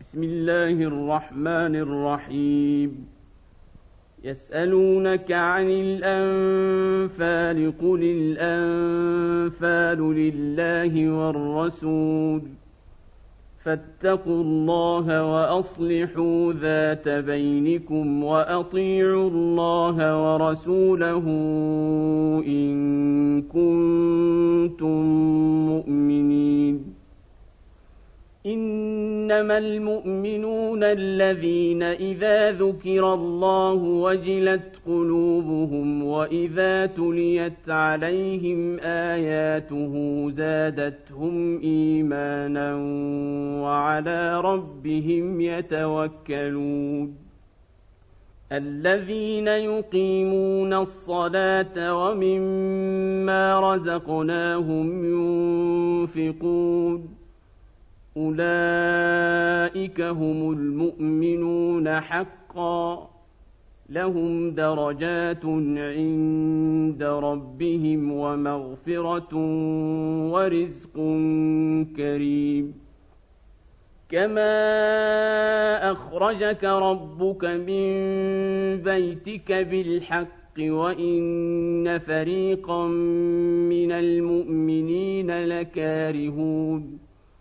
بسم الله الرحمن الرحيم. يسألونك عن الأنفال قل الأنفال لله والرسول فاتقوا الله وأصلحوا ذات بينكم وأطيعوا الله ورسوله إن كنتم مؤمنين. إنما المؤمنون الذين إذا ذكر الله وجلت قلوبهم وإذا تليت عليهم آياته زادتهم إيمانا وعلى ربهم يتوكلون. الذين يقيمون الصلاة ومما رزقناهم ينفقون أولئك هم المؤمنون حقا لهم درجات عند ربهم ومغفرة ورزق كريم. كما أخرجك ربك من بيتك بالحق وإن فريقا من المؤمنين لكارهون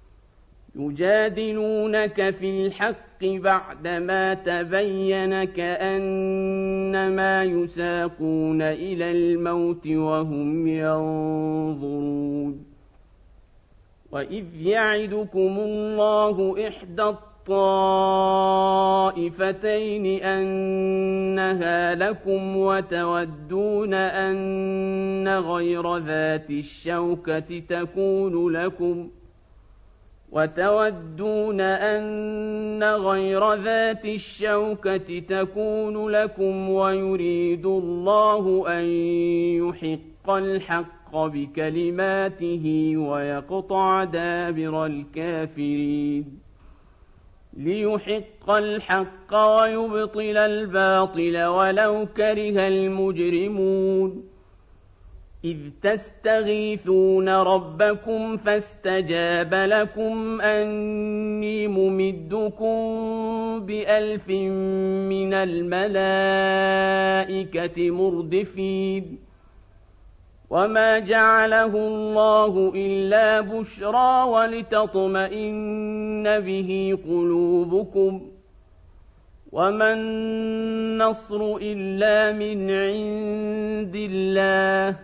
يجادلونك في الحق بعدما تبين كأنما يساقون إلى الموت وهم ينظرون. وإذ يعدكم الله إحدى الطائفتين أنها لكم وتودون أن غير ذات الشوكة تكون لكم ويريد الله أن يحق الحق بكلماته ويقطع دابر الكافرين. ليحق الحق ويبطل الباطل ولو كره المجرمون. إذ تستغيثون ربكم فاستجاب لكم أني ممدكم ب1000 من الملائكة مردفين. وما جعله الله إلا بشرى ولتطمئن به قلوبكم وما النصر إلا من عند الله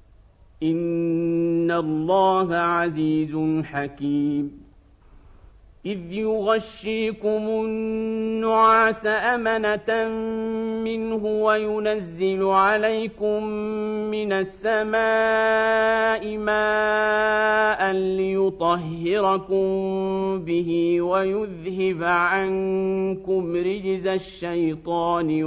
إن الله عزيز حكيم. إذ يغشيكم النعاس أمنة منه وينزل عليكم من السماء ماء ليطهركم به ويذهب عنكم رجز الشيطان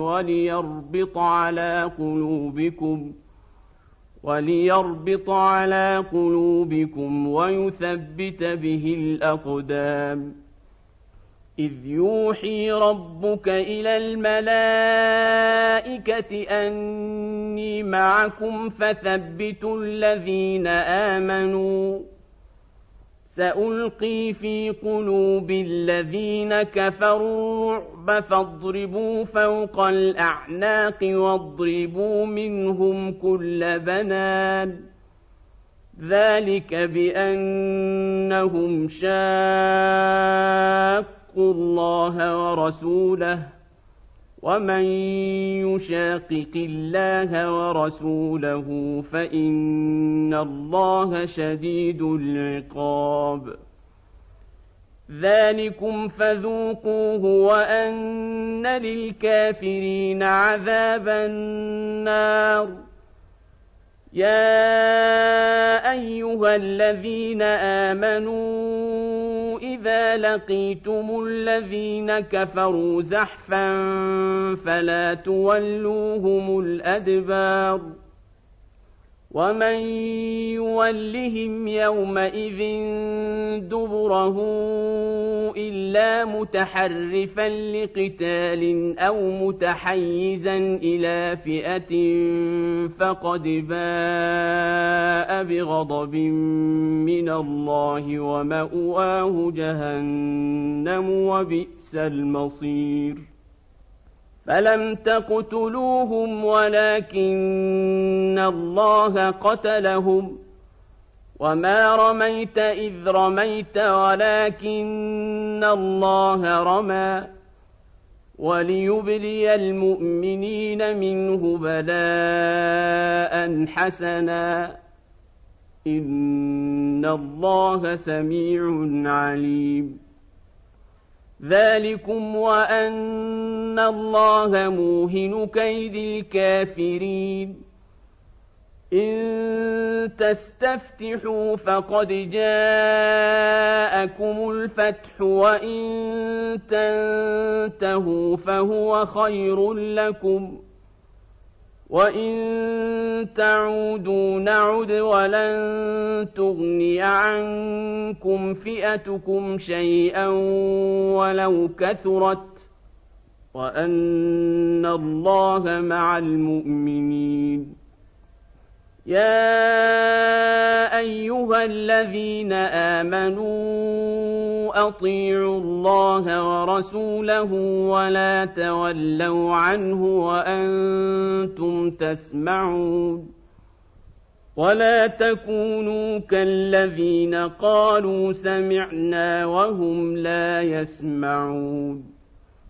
وليربط على قلوبكم ويثبت به الأقدام. إذ يوحي ربك إلى الملائكة أني معكم فثبتوا الذين آمنوا سألقي في قلوب الذين كفروا الرعب فاضربوا فوق الأعناق واضربوا منهم كل بنان. ذلك بأنهم شاقوا الله ورسوله ومن يشاقق الله ورسوله فإن الله شديد العقاب. ذلكم فذوقوه وأن للكافرين عذاب النار. يا أيها الذين آمنوا إذا لقيتم الذين كفروا زحفا فلا تولوهم الأدبار. ومن يولهم يومئذ دبره إلا إلا متحرفا لقتال أو متحيزا إلى فئة فقد باء بغضب من الله ومأواه جهنم وبئس المصير فلم تقتلوهم ولكن الله قتلهم وما رميت إذ رميت ولكن الله رمى وليبلي المؤمنين منه بلاء حسنا إن الله سميع عليم ذلكم وأن الله موهن كيد الكافرين إن تستفتحوا فقد جاءكم الفتح وإن تنتهوا فهو خير لكم وإن تعودوا نعد ولن تغني عنكم فئتكم شيئا ولو كثرت وأن الله مع المؤمنين يا أيها الذين آمنوا أطيعوا الله ورسوله ولا تولوا عنه وأنتم تسمعون ولا تكونوا كالذين قالوا سمعنا وهم لا يسمعون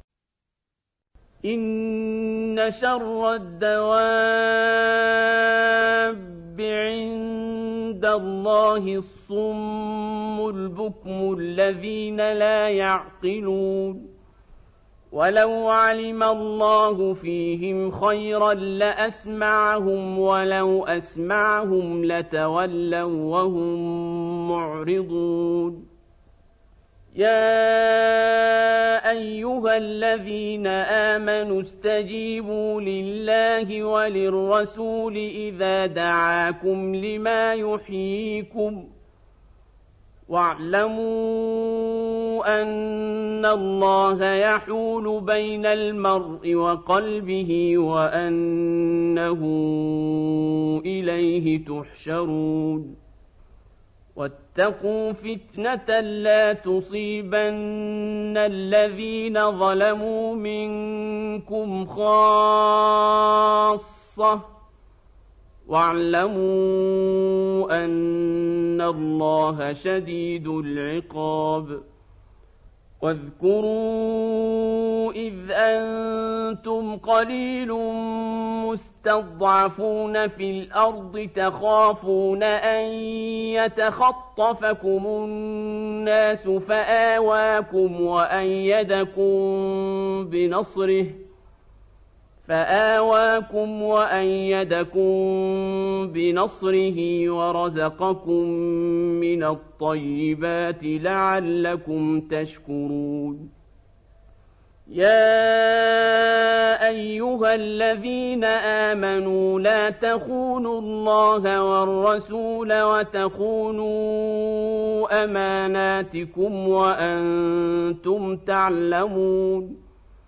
إن شر الدواب عند الله الصم البكم الذين لا يعقلون ولو علم الله فيهم خيرا لأسمعهم ولو أسمعهم لتولوا وهم معرضون يا أيها الذين آمنوا استجيبوا لله وللرسول إذا دعاكم لما يحييكم واعلموا أن الله يحول بين المرء وقلبه وأنه إليه تحشرون واتقوا فتنة لا تصيبن الذين ظلموا منكم خاصة واعلموا أن الله شديد العقاب واذكروا إذ أنتم قليل مستضعفون في الأرض تخافون أن يتخطفكم الناس فآواكم وأيدكم بنصره ورزقكم من الطيبات لعلكم تشكرون يا أيها الذين آمنوا لا تخونوا الله والرسول وتخونوا أماناتكم وأنتم تعلمون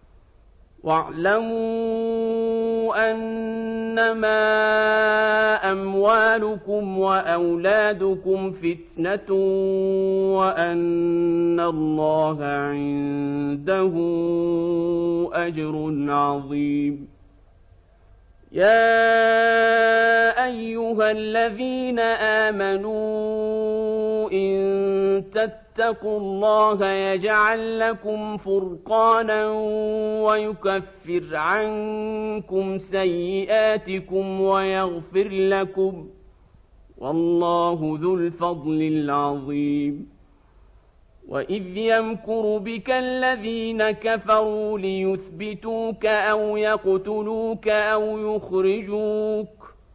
واعلموا أنما أموالكم وأولادكم فتنة وأن الله عنده أجر عظيم يا أيها الذين آمنوا إن تتقوا الله يجعل لكم فرقانا ويكفر عنكم سيئاتكم ويغفر لكم والله ذو الفضل العظيم وإذ يمكر بك الذين كفروا ليثبتوك أو يقتلوك أو يخرجوك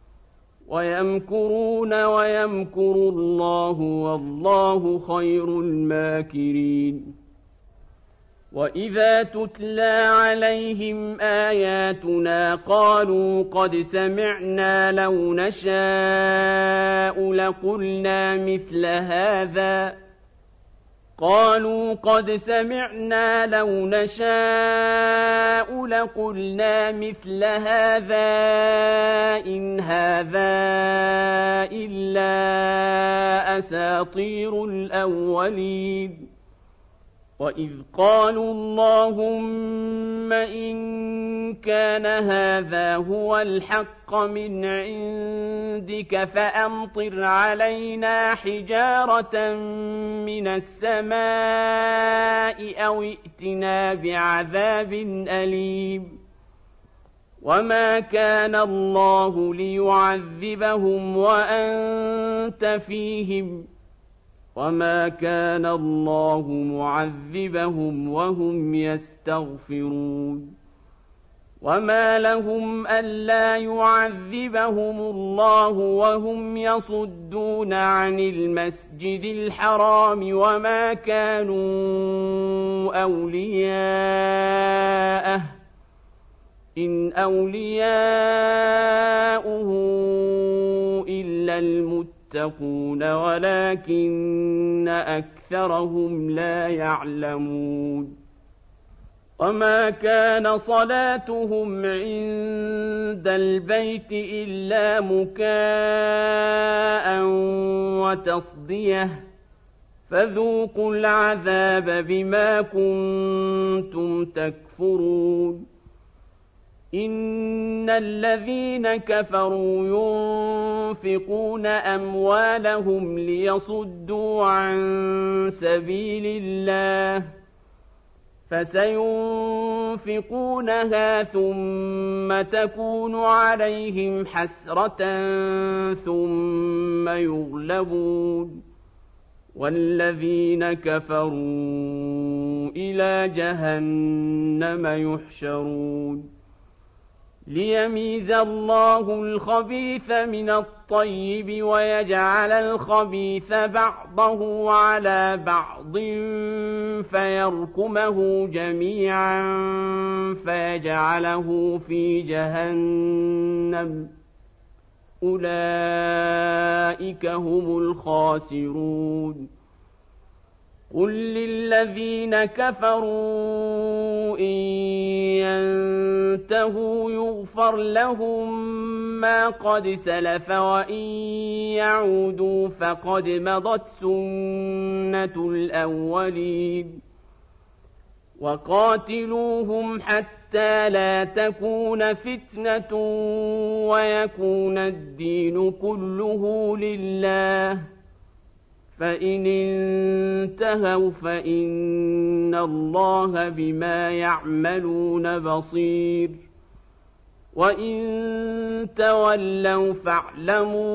ويمكرون ويمكر الله والله خير الماكرين وإذا تتلى عليهم آياتنا قالوا قد سمعنا لو نشاء لقلنا مثل هذا قالوا قد سمعنا لو نشاء لقلنا مثل هذا إن هذا إلا أساطير الأولين وإذ قالوا اللهم إن كان هذا هو الحق من عندك فأمطر علينا حجارة من السماء أو ائتنا بعذاب أليم وما كان الله ليعذبهم وأنت فيهم وما كان الله معذبهم وهم يستغفرون وما لهم ألا يعذبهم الله وهم يصدون عن المسجد الحرام وما كانوا أولياءه إن أولياؤه إلا المتقون ولكن أكثرهم لا يعلمون وما كان صلاتهم عند البيت إلا مكاء وتصدية فذوقوا العذاب بما كنتم تكفرون إن الذين كفروا ينفقون أموالهم ليصدوا عن سبيل الله فسينفقونها ثم تكون عليهم حسرة ثم يغلبون والذين كفروا إلى جهنم يحشرون ليميز الله الخبيث من الطيب ويجعل الخبيث بعضه على بعض فيركمه جميعا فيجعله في جهنم أولئك هم الخاسرون قل للذين كفروا إن ينتهوا يغفر لهم ما قد سلف وإن يعودوا فقد مضت سنة الأولين وقاتلوهم حتى لا تكون فتنة ويكون الدين كله لله فإن انتهوا فإن الله بما يعملون بصير وإن تولوا فاعلموا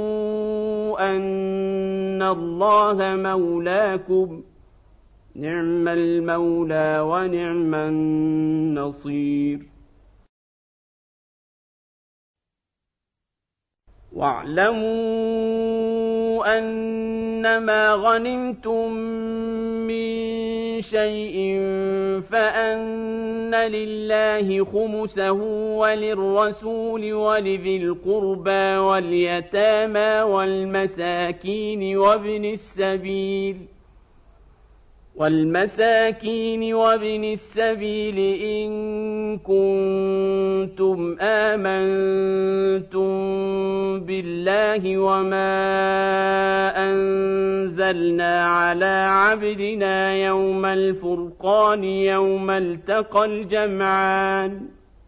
أن الله مولاكم نعم المولى ونعم النصير واعلموا أنما غنمتم من شيء فأن لله خمسه وللرسول ولذي القربى واليتامى والمساكين وابن السبيل إن كنتم آمنتم بالله وما أنزلنا على عبدنا يوم الفرقان يوم التقى الجمعان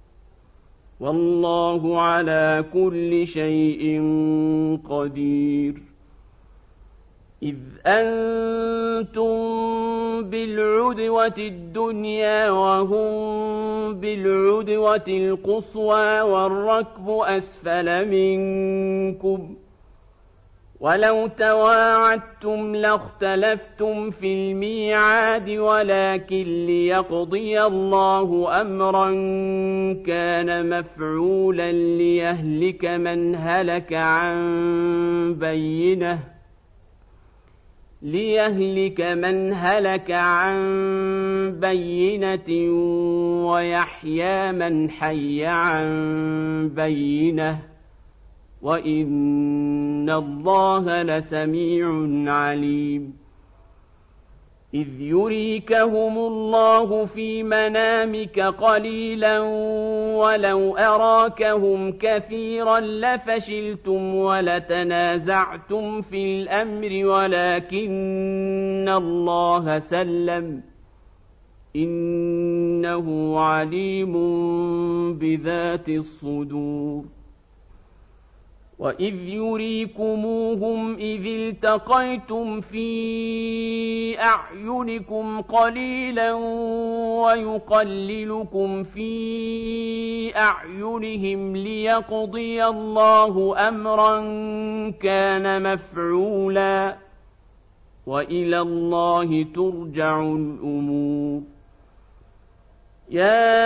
والله على كل شيء قدير إذ أنتم بالعدوة الدنيا وهم بالعدوة القصوى والركب أسفل منكم ولو تواعدتم لاختلفتم في الميعاد ولكن ليقضي الله أمرا كان مفعولا ليهلك من هلك عن بينة ويحيى من حي عن بينة وإن الله لسميع عليم إذ يريكهم الله في منامك قليلا ولو أراكهم كثيرا لفشلتم ولتنازعتم في الأمر ولكن الله سلم إنه عليم بذات الصدور وإذ يريكموهم إذ التقيتم في أعينكم قليلا ويقللكم في أعينهم ليقضي الله أمرا كان مفعولا وإلى الله ترجع الأمور يا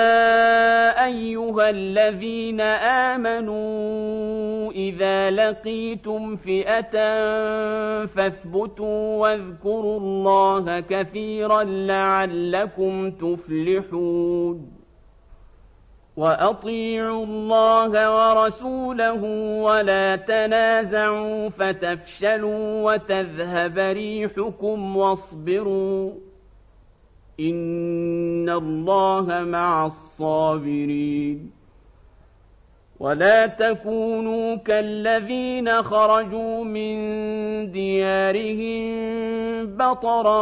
أيها الذين آمنوا إذا لقيتم فئة فاثبتوا واذكروا الله كثيرا لعلكم تفلحون وأطيعوا الله ورسوله ولا تنازعوا فتفشلوا وتذهب ريحكم واصبروا إن الله مع الصابرين ولا تكونوا كالذين خرجوا من ديارهم بطرا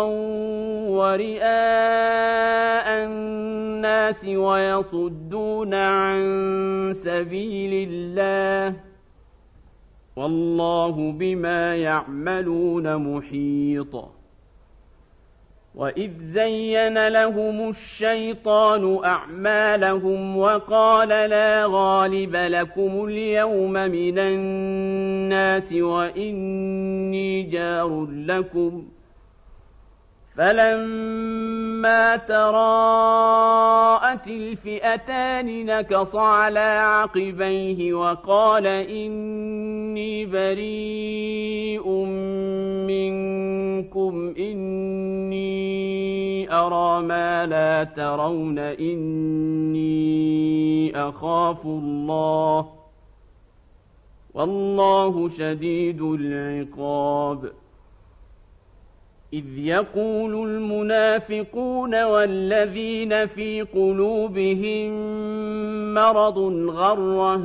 ورئاء الناس ويصدون عن سبيل الله والله بما يعملون محيط وإذ زين لهم الشيطان أعمالهم وقال لا غالب لكم اليوم من الناس وإني جار لكم فلما تراءت الفئتان نكص على عقبيه وقال إني بريء منكم إني أرى ما لا ترون إني أخاف الله والله شديد العقاب إذ يقول المنافقون والذين في قلوبهم مرض غر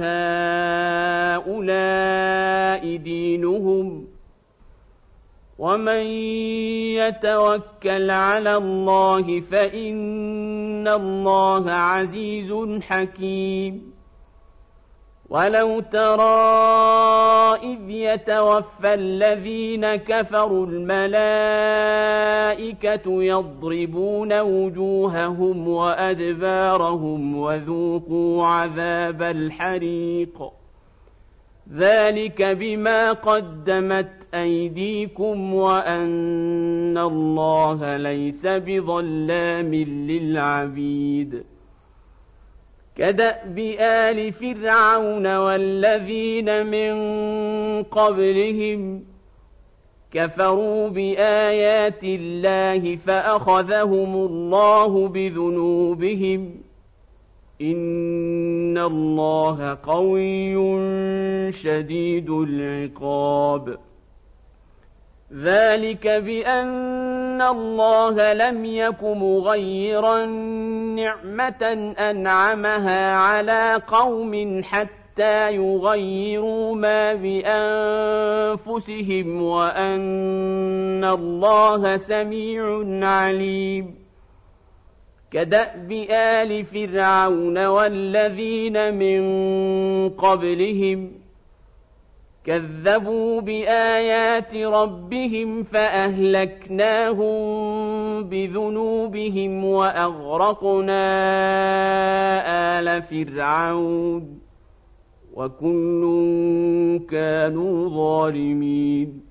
هؤلاء دينهم ومن يتوكل على الله فإن الله عزيز حكيم ولو ترى إذ يتوفى الذين كفروا الملائكة يضربون وجوههم وأدبارهم وذوقوا عذاب الحريق ذلك بما قدمت أيديكم وأن الله ليس بظلام للعبيد كدأب آل فرعون والذين من قبلهم كفروا بآيات الله فأخذهم الله بذنوبهم إن الله قوي شديد العقاب ذلك بأن الله لم يك مغيرا نعمة أنعمها على قوم حتى يغيروا ما بأنفسهم وأن الله سميع عليم كدأب آل فرعون والذين من قبلهم كذبوا بآيات ربهم فأهلكناهم بذنوبهم وأغرقنا آل فرعون وكل كانوا ظالمين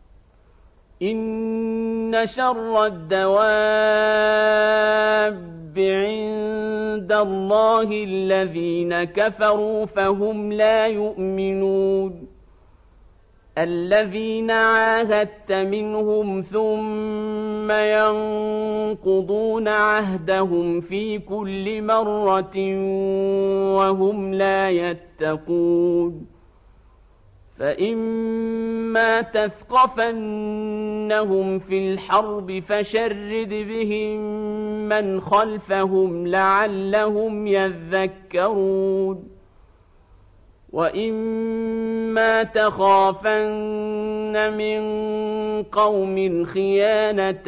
إن شر الدواب عند الله الذين كفروا فهم لا يؤمنون الذين عاهدت منهم ثم ينقضون عهدهم في كل مرة وهم لا يتقون فإما تثقفنهم في الحرب فشرد بهم من خلفهم لعلهم يذكرون وإما تخافن من قوم خيانة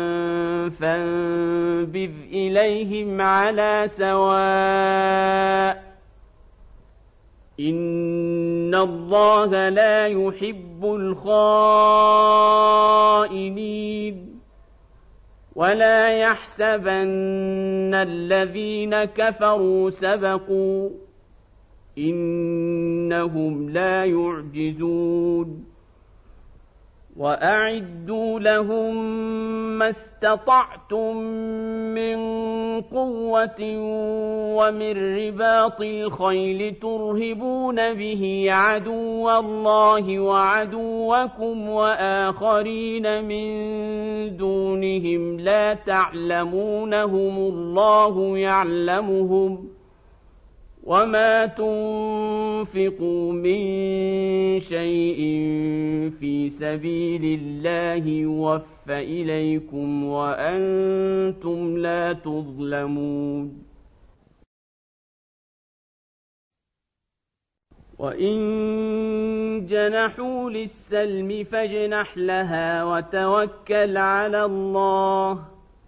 فانبذ إليهم على سواء إن الله لا يحب الخائنين ولا يحسبن الذين كفروا سبقوا إنهم لا يعجزون وأعدوا لهم ما استطعتم من قوة ومن رباط الخيل ترهبون به عدو الله وعدوكم وآخرين من دونهم لا تعلمونهم الله يعلمهم وما تنفقوا من شيء في سبيل الله يوفى إليكم وأنتم لا تظلمون وإن جنحوا للسلم فاجنح لها وتوكل على الله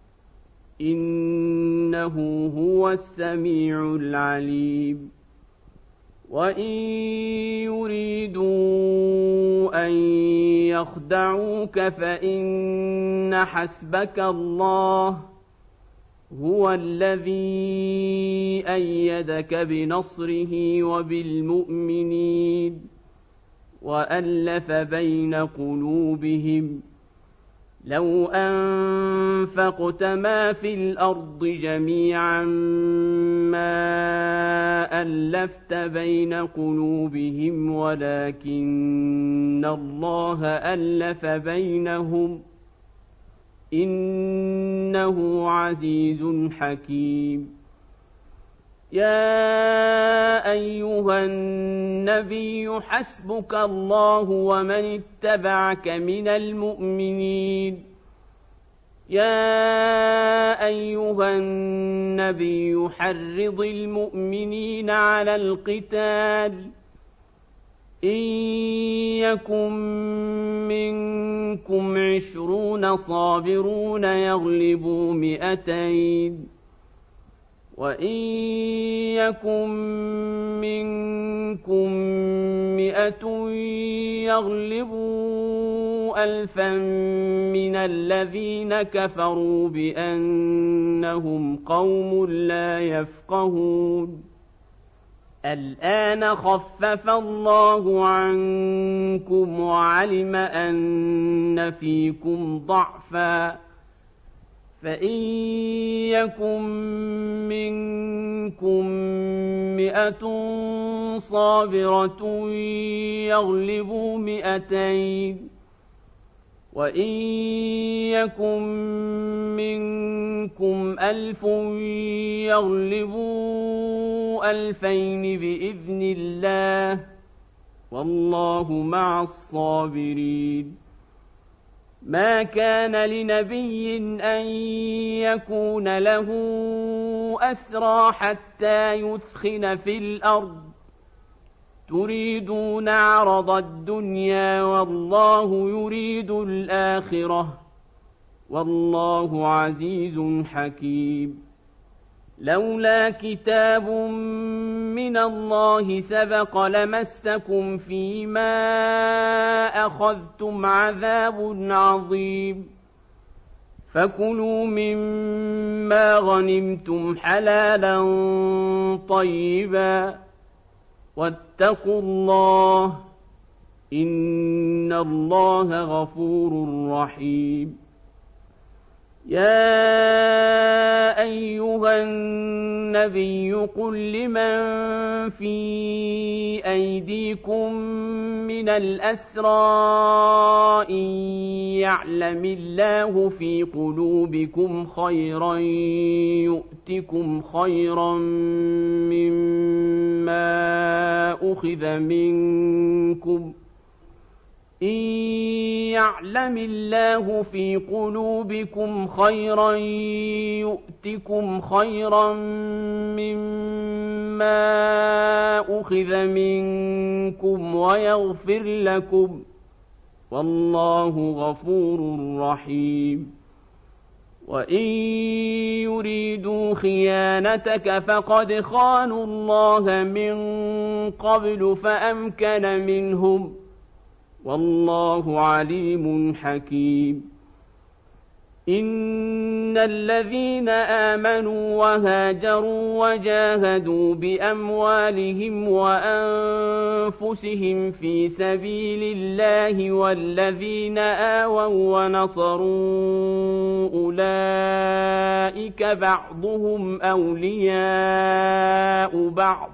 إنه هو السميع العليم وإن يريدوا أن يخدعوك فإن حسبك الله هو الذي أيدك بنصره وبالمؤمنين وألف بين قلوبهم لو أنفقت ما في الأرض جميعا ما ألفت بين قلوبهم ولكن الله ألف بينهم إنه عزيز حكيم يا أيها النبي حسبك الله ومن اتبعك من المؤمنين يا أيها النبي حرض المؤمنين على القتال إن يكن منكم 20 صابرون يغلبوا 200 وإن يكن منكم 100 يغلبوا 1000 من الذين كفروا بأنهم قوم لا يفقهون الآن خفف الله عنكم وعلم أن فيكم ضعفا فإن يكن منكم 100 صابرة يغلبوا 200 وإن يكن منكم 1000 يغلبوا 2000 بإذن الله والله مع الصابرين ما كان لنبي أن يكون له أسرى حتى يثخن في الأرض تريدون عرض الدنيا والله يريد الآخرة والله عزيز حكيم لولا كتاب من الله سبق لمسكم فيما أخذتم عذاب عظيم فكلوا مما غنمتم حلالا طيبا واتقوا الله إن الله غفور رحيم يا أيها النبي قل لمن في أيديكم من الأسرى إن يعلم الله في قلوبكم خيرا يؤتكم خيرا مما أخذ منكم إن يعلم الله في قلوبكم خيرا يؤتكم خيرا مما أخذ منكم ويغفر لكم، والله غفور رحيم. وإن يريدوا خيانتك فقد خانوا الله من قبل فأمكن منهم، والله عليم حكيم. إن الذين آمنوا وهاجروا وجاهدوا بأموالهم وأنفسهم في سبيل الله والذين آووا ونصروا أولئك بعضهم أولياء بعض،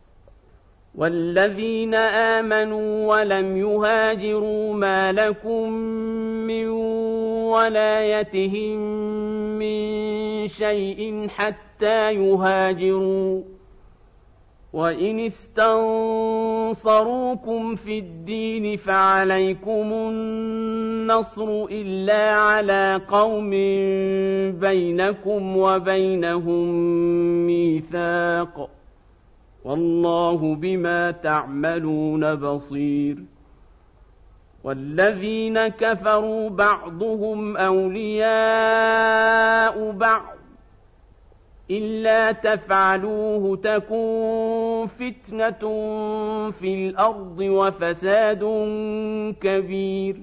والذين آمنوا ولم يهاجروا ما لكم من ولايتهم من شيء حتى يهاجروا، وإن استنصروكم في الدين فعليكم النصر إلا على قوم بينكم وبينهم ميثاق، والله بما تعملون بصير. والذين كفروا بعضهم أولياء بعض إلا تفعلوه تكن فتنة في الأرض وفساد كبير.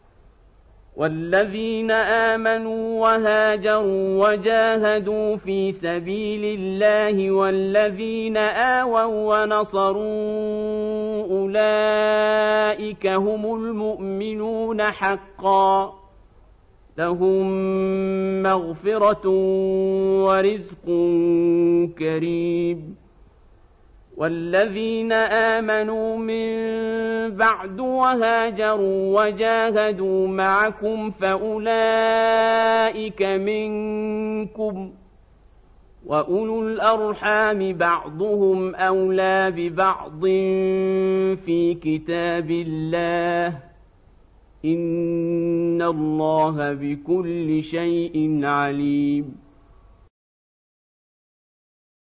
والذين آمنوا وهاجروا وجاهدوا في سبيل الله والذين آووا ونصروا أولئك هم المؤمنون حقا، لهم مغفرة ورزق كريم. والذين آمنوا من بعد وهاجروا وجاهدوا معكم فأولئك منكم، وأولو الأرحام بعضهم أولى ببعض في كتاب الله، إن الله بكل شيء عليم.